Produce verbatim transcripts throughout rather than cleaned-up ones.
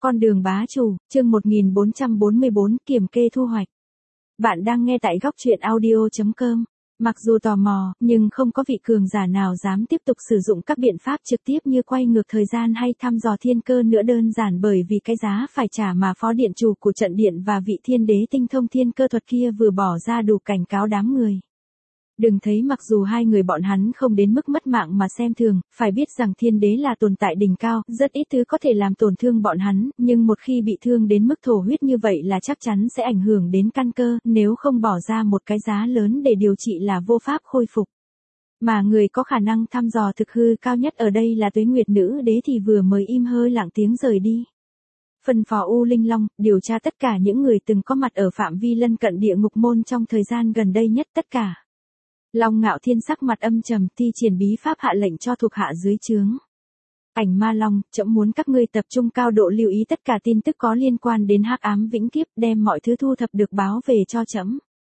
Con đường bá chủ, chương một nghìn bốn trăm bốn mươi bốn, kiểm kê thu hoạch. Bạn đang nghe tại góc truyện audio chấm com. Mặc dù tò mò, nhưng không có vị cường giả nào dám tiếp tục sử dụng các biện pháp trực tiếp như quay ngược thời gian hay thăm dò thiên cơ nữa, đơn giản bởi vì cái giá phải trả mà phó điện chủ của trận điện và vị thiên đế tinh thông thiên cơ thuật kia vừa bỏ ra đủ cảnh cáo đám người. Đừng thấy mặc dù hai người bọn hắn không đến mức mất mạng mà xem thường, phải biết rằng thiên đế là tồn tại đỉnh cao, rất ít thứ có thể làm tổn thương bọn hắn, nhưng một khi bị thương đến mức thổ huyết như vậy là chắc chắn sẽ ảnh hưởng đến căn cơ, nếu không bỏ ra một cái giá lớn để điều trị là vô pháp khôi phục. Mà người có khả năng thăm dò thực hư cao nhất ở đây là Tuế Nguyệt Nữ Đế thì vừa mới im hơi lặng tiếng rời đi. Phân phó U Linh Long, điều tra tất cả những người từng có mặt ở phạm vi lân cận địa ngục môn trong thời gian gần đây nhất tất cả. Long Ngạo Thiên sắc mặt âm trầm, thi triển bí pháp hạ lệnh cho thuộc hạ dưới trướng. Ảnh Ma Long, trẫm muốn các ngươi tập trung cao độ lưu ý tất cả tin tức có liên quan đến hắc ám vĩnh kiếp, đem mọi thứ thu thập được báo về cho trẫm.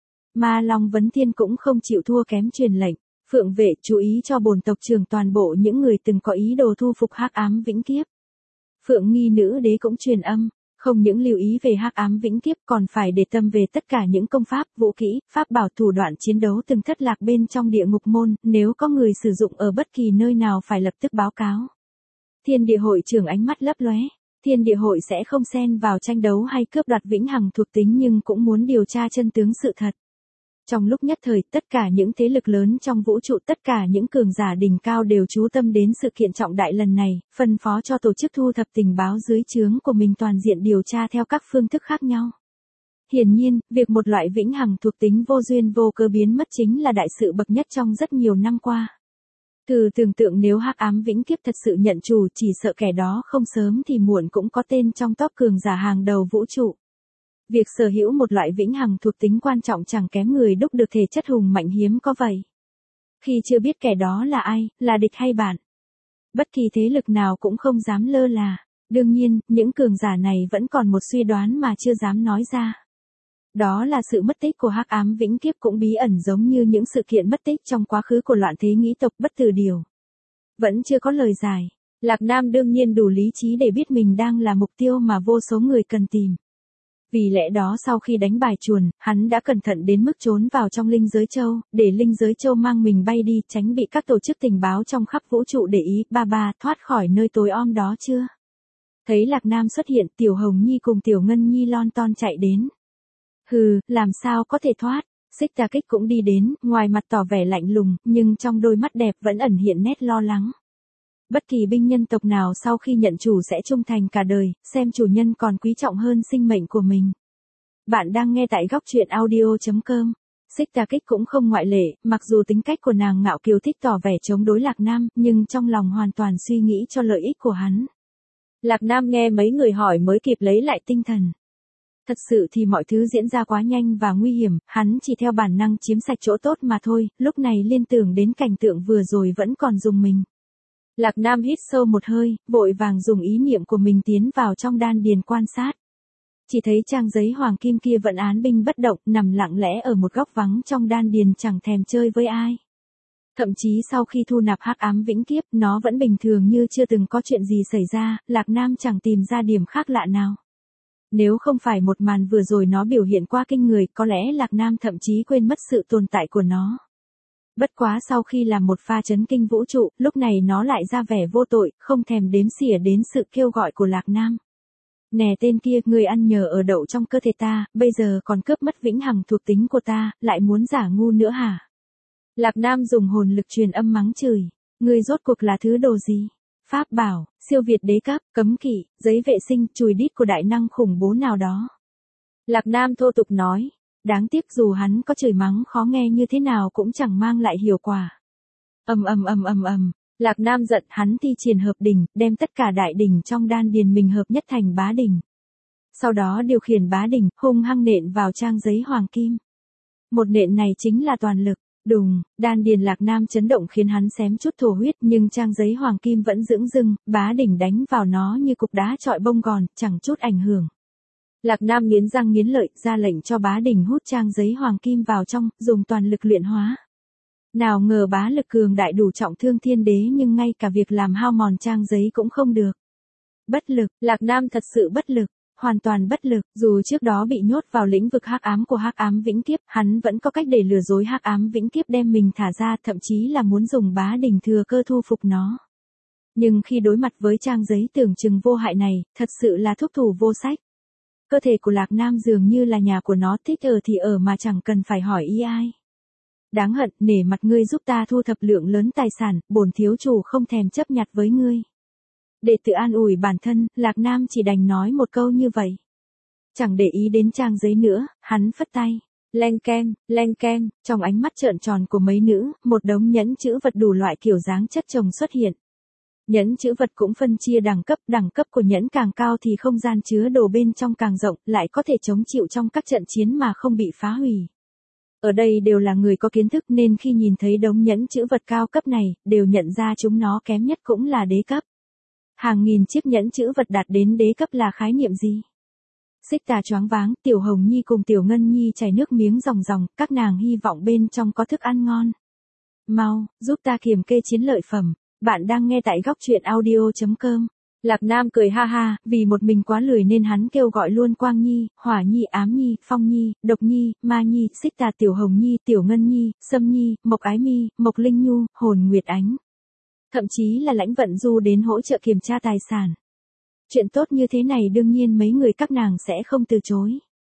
Ma Long Vấn Thiên cũng không chịu thua kém truyền lệnh. Phượng Vệ, chú ý cho bổn tộc trưởng toàn bộ những người từng có ý đồ thu phục hắc ám vĩnh kiếp. Phượng Nghi Nữ Đế cũng truyền âm. Không những lưu ý về hắc ám vĩnh kiếp còn phải để tâm về tất cả những công pháp, vũ kỹ, pháp bảo thủ đoạn chiến đấu từng thất lạc bên trong địa ngục môn, nếu có người sử dụng ở bất kỳ nơi nào phải lập tức báo cáo. Thiên địa hội trưởng ánh mắt lấp lóe, thiên địa hội sẽ không xen vào tranh đấu hay cướp đoạt vĩnh hằng thuộc tính nhưng cũng muốn điều tra chân tướng sự thật. Trong lúc nhất thời, tất cả những thế lực lớn trong vũ trụ, tất cả những cường giả đỉnh cao đều chú tâm đến sự kiện trọng đại lần này, phân phó cho tổ chức thu thập tình báo dưới trướng của mình toàn diện điều tra theo các phương thức khác nhau. Hiển nhiên, việc một loại vĩnh hằng thuộc tính vô duyên vô cớ biến mất chính là đại sự bậc nhất trong rất nhiều năm qua. Thử tưởng tượng nếu hắc ám vĩnh kiếp thật sự nhận chủ, chỉ sợ kẻ đó không sớm thì muộn cũng có tên trong top cường giả hàng đầu vũ trụ. Việc sở hữu một loại vĩnh hằng thuộc tính quan trọng chẳng kém người đúc được thể chất hùng mạnh hiếm có vậy. Khi chưa biết kẻ đó là ai, là địch hay bạn, bất kỳ thế lực nào cũng không dám lơ là. Đương nhiên, những cường giả này vẫn còn một suy đoán mà chưa dám nói ra. Đó là sự mất tích của hắc ám vĩnh kiếp cũng bí ẩn giống như những sự kiện mất tích trong quá khứ của loạn thế nghĩ tộc bất tử điều. Vẫn chưa có lời giải. Lạc Nam đương nhiên đủ lý trí để biết mình đang là mục tiêu mà vô số người cần tìm. Vì lẽ đó sau khi đánh bài chuồn, hắn đã cẩn thận đến mức trốn vào trong linh giới châu, để linh giới châu mang mình bay đi, tránh bị các tổ chức tình báo trong khắp vũ trụ để ý. Ba ba, thoát khỏi nơi tối om đó chưa? Thấy Lạc Nam xuất hiện, Tiểu Hồng Nhi cùng Tiểu Ngân Nhi lon ton chạy đến. Hừ, làm sao có thể thoát? Xích Tà Kích cũng đi đến, ngoài mặt tỏ vẻ lạnh lùng, nhưng trong đôi mắt đẹp vẫn ẩn hiện nét lo lắng. Bất kỳ binh nhân tộc nào sau khi nhận chủ sẽ trung thành cả đời, xem chủ nhân còn quý trọng hơn sinh mệnh của mình. Bạn đang nghe tại góc truyện audio chấm com. Xích Tà Kích cũng không ngoại lệ, mặc dù tính cách của nàng ngạo kiều thích tỏ vẻ chống đối Lạc Nam, nhưng trong lòng hoàn toàn suy nghĩ cho lợi ích của hắn. Lạc Nam nghe mấy người hỏi mới kịp lấy lại tinh thần. Thật sự thì mọi thứ diễn ra quá nhanh và nguy hiểm, hắn chỉ theo bản năng chiếm sạch chỗ tốt mà thôi, lúc này liên tưởng đến cảnh tượng vừa rồi vẫn còn rùng mình. Lạc Nam hít sâu một hơi, vội vàng dùng ý niệm của mình tiến vào trong đan điền quan sát. Chỉ thấy trang giấy hoàng kim kia vẫn án binh bất động, nằm lặng lẽ ở một góc vắng trong đan điền chẳng thèm chơi với ai. Thậm chí sau khi thu nạp hắc ám vĩnh kiếp, nó vẫn bình thường như chưa từng có chuyện gì xảy ra, Lạc Nam chẳng tìm ra điểm khác lạ nào. Nếu không phải một màn vừa rồi nó biểu hiện qua kinh người, có lẽ Lạc Nam thậm chí quên mất sự tồn tại của nó. Bất quá sau khi làm một pha chấn kinh vũ trụ, lúc này nó lại ra vẻ vô tội, không thèm đếm xỉa đến sự kêu gọi của Lạc Nam. Nè tên kia, người ăn nhờ ở đậu trong cơ thể ta, bây giờ còn cướp mất vĩnh hằng thuộc tính của ta, lại muốn giả ngu nữa hả? Lạc Nam dùng hồn lực truyền âm mắng chửi. Người rốt cuộc là thứ đồ gì? Pháp bảo, siêu việt đế cấp, cấm kỵ, giấy vệ sinh, chùi đít của đại năng khủng bố nào đó. Lạc Nam thô tục nói. Đáng tiếc dù hắn có chửi mắng khó nghe như thế nào cũng chẳng mang lại hiệu quả. Ầm ầm ầm ầm ầm, Lạc Nam giận, hắn thi triển hợp đỉnh, đem tất cả đại đỉnh trong đan điền mình hợp nhất thành bá đỉnh. Sau đó điều khiển bá đỉnh, hung hăng nện vào trang giấy hoàng kim. Một nện này chính là toàn lực. Đùng, đan điền Lạc Nam chấn động khiến hắn xém chút thổ huyết, nhưng trang giấy hoàng kim vẫn dửng dưng, bá đỉnh đánh vào nó như cục đá chọi bông gòn, chẳng chút ảnh hưởng. Lạc Nam nghiến răng nghiến lợi, ra lệnh cho bá đỉnh hút trang giấy hoàng kim vào trong, dùng toàn lực luyện hóa. Nào ngờ bá lực cường đại đủ trọng thương thiên đế nhưng ngay cả việc làm hao mòn trang giấy cũng không được. Bất lực, Lạc Nam thật sự bất lực, hoàn toàn bất lực, dù trước đó bị nhốt vào lĩnh vực hắc ám của hắc ám vĩnh kiếp, hắn vẫn có cách để lừa dối hắc ám vĩnh kiếp đem mình thả ra, thậm chí là muốn dùng bá đỉnh thừa cơ thu phục nó. Nhưng khi đối mặt với trang giấy tưởng chừng vô hại này, thật sự là thúc thủ vô sách. Cơ thể của Lạc Nam dường như là nhà của nó, thích ở thì ở mà chẳng cần phải hỏi ý ai. Đáng hận, nể mặt ngươi giúp ta thu thập lượng lớn tài sản, bổn thiếu chủ không thèm chấp nhặt với ngươi. Để tự an ủi bản thân, Lạc Nam chỉ đành nói một câu như vậy. Chẳng để ý đến trang giấy nữa, hắn phất tay. Leng kem, leng kem, trong ánh mắt trợn tròn của mấy nữ, một đống nhẫn chữ vật đủ loại kiểu dáng chất chồng xuất hiện. Nhẫn chữ vật cũng phân chia đẳng cấp, đẳng cấp của nhẫn càng cao thì không gian chứa đồ bên trong càng rộng, lại có thể chống chịu trong các trận chiến mà không bị phá hủy. Ở đây đều là người có kiến thức nên khi nhìn thấy đống nhẫn chữ vật cao cấp này, đều nhận ra chúng nó kém nhất cũng là đế cấp. Hàng nghìn chiếc nhẫn chữ vật đạt đến đế cấp là khái niệm gì? Xích Tà choáng váng, Tiểu Hồng Nhi cùng Tiểu Ngân Nhi chảy nước miếng ròng ròng, các nàng hy vọng bên trong có thức ăn ngon. Mau, giúp ta kiểm kê chiến lợi phẩm. Bạn đang nghe tại góc truyện audio chấm com. Lạc Nam cười ha ha, vì một mình quá lười nên hắn kêu gọi luôn Quang Nhi, Hỏa Nhi, Ám Nhi, Phong Nhi, Độc Nhi, Ma Nhi, Xích Tà, Tiểu Hồng Nhi, Tiểu Ngân Nhi, Sâm Nhi, Mộc Ái Mi, Mộc Linh Nhu, Hồn Nguyệt Ánh. Thậm chí là Lãnh Vận Du đến hỗ trợ kiểm tra tài sản. Chuyện tốt như thế này đương nhiên mấy người các nàng sẽ không từ chối.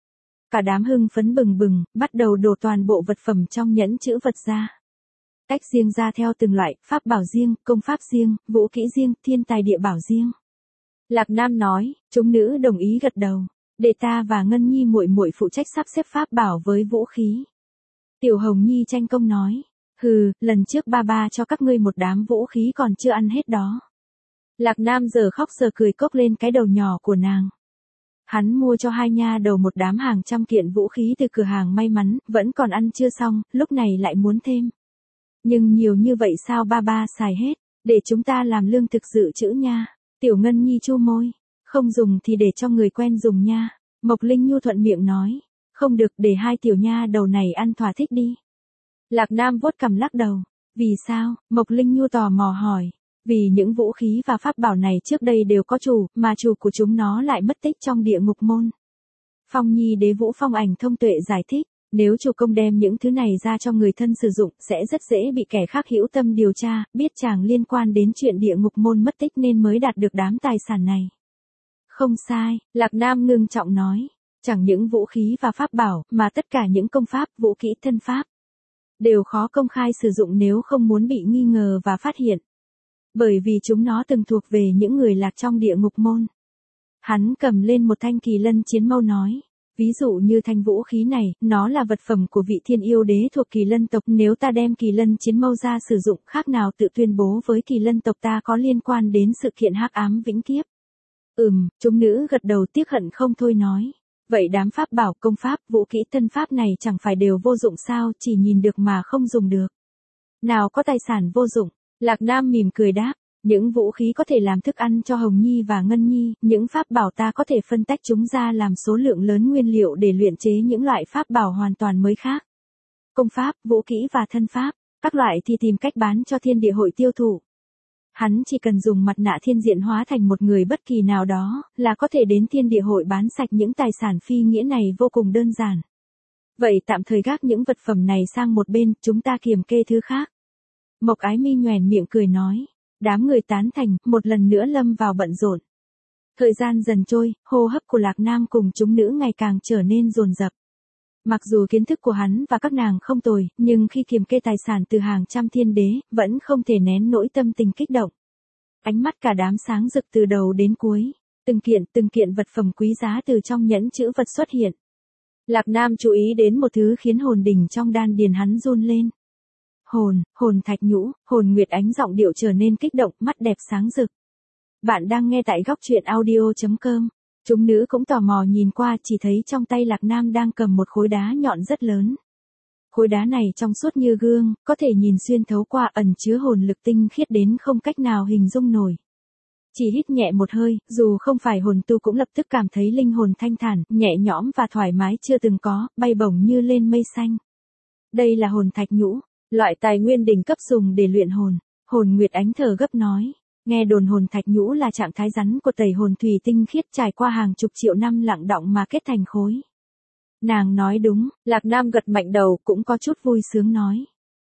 Cả đám hưng phấn bừng bừng, bắt đầu đổ toàn bộ vật phẩm trong nhẫn chữ vật ra. Tách riêng ra theo từng loại, pháp bảo riêng, công pháp riêng, vũ kỹ riêng, thiên tài địa bảo riêng. Lạc Nam nói, chúng nữ đồng ý gật đầu, để ta và Ngân Nhi muội muội phụ trách sắp xếp pháp bảo với vũ khí. Tiểu Hồng Nhi tranh công nói, hừ, lần trước ba ba cho các ngươi một đám vũ khí còn chưa ăn hết đó. Lạc Nam giờ khóc giờ cười cốc lên cái đầu nhỏ của nàng. Hắn mua cho hai nha đầu một đám hàng trăm kiện vũ khí từ cửa hàng may mắn, vẫn còn ăn chưa xong, lúc này lại muốn thêm. Nhưng nhiều như vậy sao ba ba xài hết, để chúng ta làm lương thực dự trữ nha. Tiểu Ngân Nhi chu môi, không dùng thì để cho người quen dùng nha. Mộc Linh Nhu thuận miệng nói, không được, để hai tiểu nha đầu này ăn thỏa thích đi. Lạc Nam vuốt cằm lắc đầu, vì sao? Mộc Linh Nhu tò mò hỏi, vì những vũ khí và pháp bảo này trước đây đều có chủ, mà chủ của chúng nó lại mất tích trong địa ngục môn. Phong Nhi Đế Vũ Phong Ảnh Thông Tuệ giải thích, nếu chủ công đem những thứ này ra cho người thân sử dụng, sẽ rất dễ bị kẻ khác hữu tâm điều tra, biết chàng liên quan đến chuyện địa ngục môn mất tích nên mới đạt được đám tài sản này. Không sai, Lạc Nam ngưng trọng nói, chẳng những vũ khí và pháp bảo, mà tất cả những công pháp, vũ kỹ thân pháp, đều khó công khai sử dụng nếu không muốn bị nghi ngờ và phát hiện. Bởi vì chúng nó từng thuộc về những người lạc trong địa ngục môn. Hắn cầm lên một thanh kỳ lân chiến mâu nói, ví dụ như thanh vũ khí này, nó là vật phẩm của vị thiên yêu đế thuộc kỳ lân tộc, nếu ta đem kỳ lân chiến mâu ra sử dụng, khác nào tự tuyên bố với kỳ lân tộc ta có liên quan đến sự kiện hắc ám vĩnh kiếp. Ừm, chúng nữ gật đầu tiếc hận không thôi nói, vậy đám pháp bảo, công pháp, vũ kỹ thân pháp này chẳng phải đều vô dụng sao, chỉ nhìn được mà không dùng được. Nào có tài sản vô dụng, Lạc Nam mỉm cười đáp. Những vũ khí có thể làm thức ăn cho Hồng Nhi và Ngân Nhi, những pháp bảo ta có thể phân tách chúng ra làm số lượng lớn nguyên liệu để luyện chế những loại pháp bảo hoàn toàn mới khác. Công pháp, vũ kỹ và thân pháp, các loại thì tìm cách bán cho thiên địa hội tiêu thụ. Hắn chỉ cần dùng mặt nạ thiên diện hóa thành một người bất kỳ nào đó, là có thể đến thiên địa hội bán sạch những tài sản phi nghĩa này vô cùng đơn giản. Vậy tạm thời gác những vật phẩm này sang một bên, chúng ta kiểm kê thứ khác. Mộc Ái Mi nhoẻn miệng cười nói. Đám người tán thành, một lần nữa lâm vào bận rộn. Thời gian dần trôi, hô hấp của Lạc Nam cùng chúng nữ ngày càng trở nên dồn dập. Mặc dù kiến thức của hắn và các nàng không tồi, nhưng khi kiểm kê tài sản từ hàng trăm thiên đế, vẫn không thể nén nỗi tâm tình kích động. Ánh mắt cả đám sáng rực từ đầu đến cuối, từng kiện từng kiện vật phẩm quý giá từ trong nhẫn chữ vật xuất hiện. Lạc Nam chú ý đến một thứ khiến hồn đỉnh trong đan điền hắn run lên. Hồn, hồn thạch nhũ, Hồn Nguyệt Ánh giọng điệu trở nên kích động, mắt đẹp sáng rực. Bạn đang nghe tại góc truyện audio chấm com. Chúng nữ cũng tò mò nhìn qua, chỉ thấy trong tay Lạc Nam đang cầm một khối đá nhọn rất lớn. Khối đá này trong suốt như gương, có thể nhìn xuyên thấu qua, ẩn chứa hồn lực tinh khiết đến không cách nào hình dung nổi. Chỉ hít nhẹ một hơi, dù không phải hồn tu cũng lập tức cảm thấy linh hồn thanh thản, nhẹ nhõm và thoải mái chưa từng có, bay bổng như lên mây xanh. Đây là hồn thạch nhũ. Loại tài nguyên đỉnh cấp dùng để luyện hồn. Hồn Nguyệt Ánh thở gấp nói. Nghe đồn hồn thạch nhũ là trạng thái rắn của tẩy hồn thủy tinh khiết trải qua hàng chục triệu năm lặng đọng mà kết thành khối. Nàng nói đúng, Lạc Nam gật mạnh đầu cũng có chút vui sướng nói.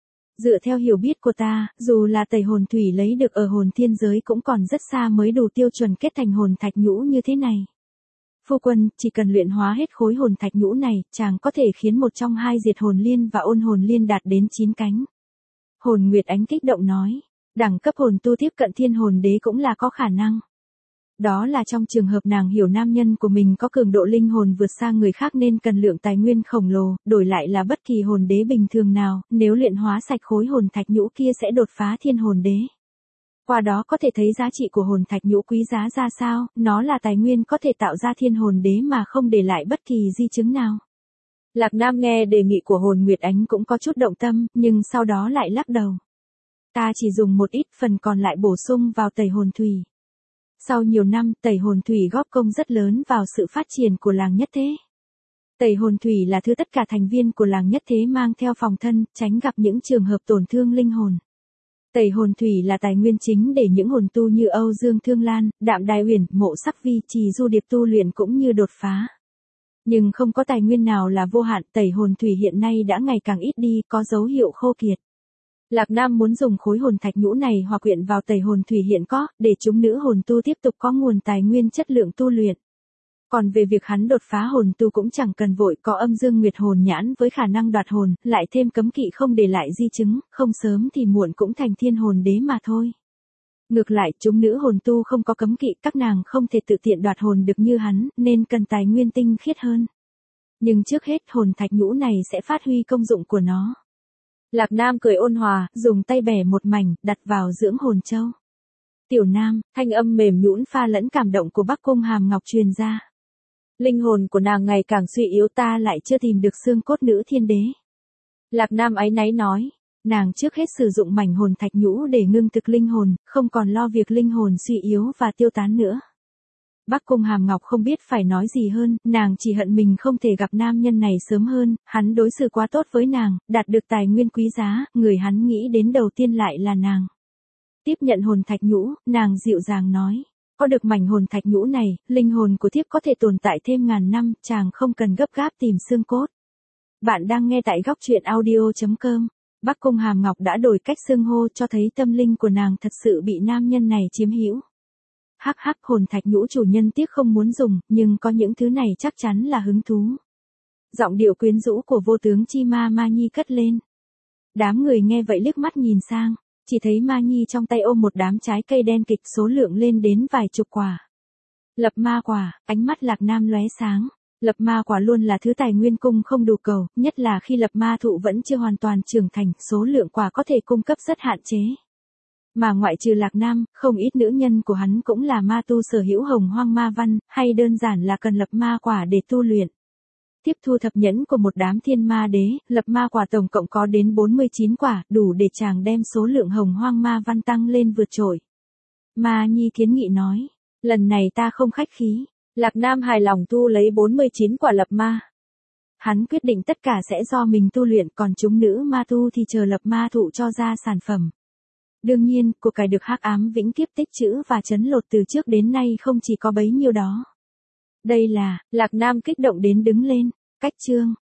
Dựa theo hiểu biết của ta, dù là tẩy hồn thủy lấy được ở hồn thiên giới cũng còn rất xa mới đủ tiêu chuẩn kết thành hồn thạch nhũ như thế này. Phu quân, chỉ cần luyện hóa hết khối hồn thạch nhũ này, chàng có thể khiến một trong hai diệt hồn liên và ôn hồn liên đạt đến chín cánh. Hồn Nguyệt Ánh kích động nói, đẳng cấp hồn tu tiếp cận thiên hồn đế cũng là có khả năng. Đó là trong trường hợp nàng hiểu nam nhân của mình có cường độ linh hồn vượt xa người khác nên cần lượng tài nguyên khổng lồ, đổi lại là bất kỳ hồn đế bình thường nào, nếu luyện hóa sạch khối hồn thạch nhũ kia sẽ đột phá thiên hồn đế. Qua đó có thể thấy giá trị của hồn thạch nhũ quý giá ra sao, nó là tài nguyên có thể tạo ra thiên hồn đế mà không để lại bất kỳ di chứng nào. Lạc Nam nghe đề nghị của Hồn Nguyệt Ánh cũng có chút động tâm, nhưng sau đó lại lắc đầu. Ta chỉ dùng một ít, phần còn lại bổ sung vào tẩy hồn thủy. Sau nhiều năm, tẩy hồn thủy góp công rất lớn vào sự phát triển của làng nhất thế. Tẩy hồn thủy là thứ tất cả thành viên của làng nhất thế mang theo phòng thân, tránh gặp những trường hợp tổn thương linh hồn. Tẩy hồn thủy là tài nguyên chính để những hồn tu như Âu Dương Thương Lan, Đạm Đài Uyển, Mộ Sắc Vi, Trì Du Điệp tu luyện cũng như đột phá. Nhưng không có tài nguyên nào là vô hạn, tẩy hồn thủy hiện nay đã ngày càng ít đi, có dấu hiệu khô kiệt. Lạc Nam muốn dùng khối hồn thạch nhũ này hòa quyện vào tẩy hồn thủy hiện có, để chúng nữ hồn tu tiếp tục có nguồn tài nguyên chất lượng tu luyện. Còn về việc hắn đột phá hồn tu cũng chẳng cần vội, có âm dương nguyệt hồn nhãn với khả năng đoạt hồn, lại thêm cấm kỵ không để lại di chứng, không sớm thì muộn cũng thành thiên hồn đế mà thôi. Ngược lại, chúng nữ hồn tu không có cấm kỵ, các nàng không thể tự tiện đoạt hồn được như hắn, nên cần tài nguyên tinh khiết hơn. Nhưng trước hết hồn thạch nhũ này sẽ phát huy công dụng của nó. Lạc Nam cười ôn hòa, dùng tay bẻ một mảnh, đặt vào dưỡng hồn châu. Tiểu Nam, thanh âm mềm nhũn pha lẫn cảm động của Bắc Cung Hàm Ngọc truyền ra. Linh hồn của nàng ngày càng suy yếu, ta lại chưa tìm được xương cốt nữ thiên đế. Lạc Nam áy náy nói, nàng trước hết sử dụng mảnh hồn thạch nhũ để ngưng thực linh hồn, không còn lo việc linh hồn suy yếu và tiêu tán nữa. Bắc Cung Hàm Ngọc không biết phải nói gì hơn, nàng chỉ hận mình không thể gặp nam nhân này sớm hơn, hắn đối xử quá tốt với nàng, đạt được tài nguyên quý giá, người hắn nghĩ đến đầu tiên lại là nàng. Tiếp nhận hồn thạch nhũ, nàng dịu dàng nói, có được mảnh hồn thạch nhũ này, linh hồn của thiếp có thể tồn tại thêm ngàn năm, chàng không cần gấp gáp tìm xương cốt. Bạn đang nghe tại góc truyện audio chấm com. Bắc Cung Hàm Ngọc đã đổi cách xưng hô cho thấy tâm linh của nàng thật sự bị nam nhân này chiếm hữu. Hắc hắc, hồn thạch nhũ chủ nhân tiếc không muốn dùng, nhưng có những thứ này chắc chắn là hứng thú. Giọng điệu quyến rũ của vô tướng Chi Ma Ma Nhi cất lên. Đám người nghe vậy liếc mắt nhìn sang, chỉ thấy Ma Nhi trong tay ôm một đám trái cây đen kịch số lượng lên đến vài chục quả. Lập ma quả, ánh mắt Lạc Nam lóe sáng. Lập ma quả luôn là thứ tài nguyên cung không đủ cầu, nhất là khi lập ma thụ vẫn chưa hoàn toàn trưởng thành, số lượng quả có thể cung cấp rất hạn chế. Mà ngoại trừ Lạc Nam, không ít nữ nhân của hắn cũng là ma tu sở hữu hồng hoang ma văn, hay đơn giản là cần lập ma quả để tu luyện. Tiếp thu thập nhẫn của một đám thiên ma đế, lập ma quả tổng cộng có đến bốn mươi chín quả, đủ để chàng đem số lượng hồng hoang ma văn tăng lên vượt trội. Ma Nhi kiến nghị nói, lần này ta không khách khí. Lạc Nam hài lòng thu lấy bốn mươi chín quả lập ma. Hắn quyết định tất cả sẽ do mình tu luyện, còn chúng nữ ma tu thì chờ lập ma thụ cho ra sản phẩm. Đương nhiên, của cải được hắc ám vĩnh kiếp tích trữ và trấn lột từ trước đến nay không chỉ có bấy nhiêu đó. Đây là, Lạc Nam kích động đến đứng lên, cách chương.